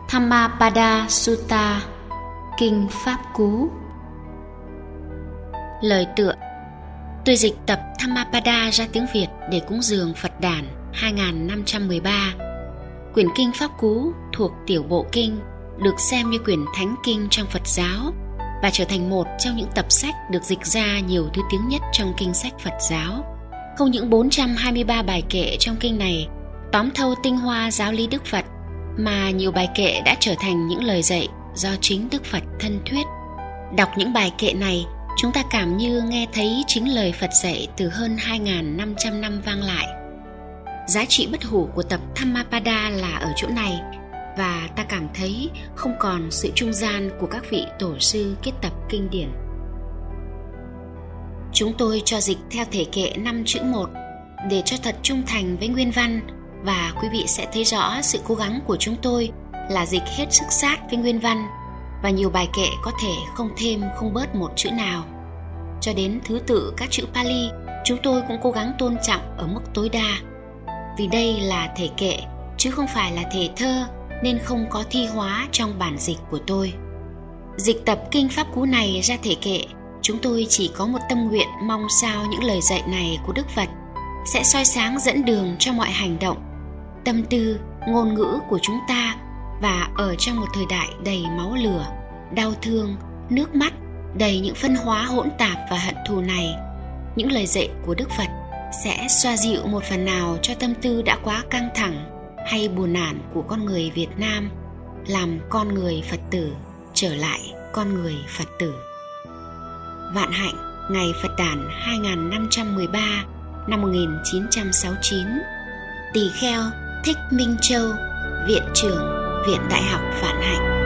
Dhammapada Sutta, Kinh Pháp Cú. Lời tựa: tôi dịch tập Dhammapada ra tiếng Việt để cúng dường Phật đản 2513. Quyển Kinh Pháp Cú thuộc tiểu bộ kinh, được xem như quyển thánh kinh trong Phật giáo và trở thành một trong những tập sách được dịch ra nhiều thứ tiếng nhất trong kinh sách Phật giáo. Không những 423 bài kệ trong kinh này tóm thâu tinh hoa giáo lý Đức Phật, mà nhiều bài kệ đã trở thành những lời dạy do chính Đức Phật thân thuyết. Đọc những bài kệ này, chúng ta cảm như nghe thấy chính lời Phật dạy từ hơn 2.500 năm vang lại. Giá trị bất hủ của tập Dhammapada là ở chỗ này, và ta cảm thấy không còn sự trung gian của các vị tổ sư kết tập kinh điển. Chúng tôi cho dịch theo thể kệ 5 chữ 1 để cho thật trung thành với nguyên văn, và quý vị sẽ thấy rõ sự cố gắng của chúng tôi là dịch hết sức sát với nguyên văn, và nhiều bài kệ có thể không thêm không bớt một chữ nào. Cho đến thứ tự các chữ Pali, chúng tôi cũng cố gắng tôn trọng ở mức tối đa. Vì đây là thể kệ chứ không phải là thể thơ, nên không có thi hóa trong bản dịch của tôi. Dịch tập Kinh Pháp Cú này ra thể kệ, chúng tôi chỉ có một tâm nguyện mong sao những lời dạy này của Đức Phật sẽ soi sáng dẫn đường cho mọi hành động, tâm tư, ngôn ngữ của chúng ta. Và ở trong một thời đại đầy máu lửa, đau thương, nước mắt, đầy những phân hóa hỗn tạp và hận thù này, những lời dạy của Đức Phật sẽ xoa dịu một phần nào cho tâm tư đã quá căng thẳng hay buồn nản của con người Việt Nam, làm con người Phật tử trở lại con người Phật tử. Vạn hạnh ngày Phật đản 2513 năm 1969. Tỳ kheo Thích Minh Châu, Viện trưởng Viện Đại học Vạn Hạnh.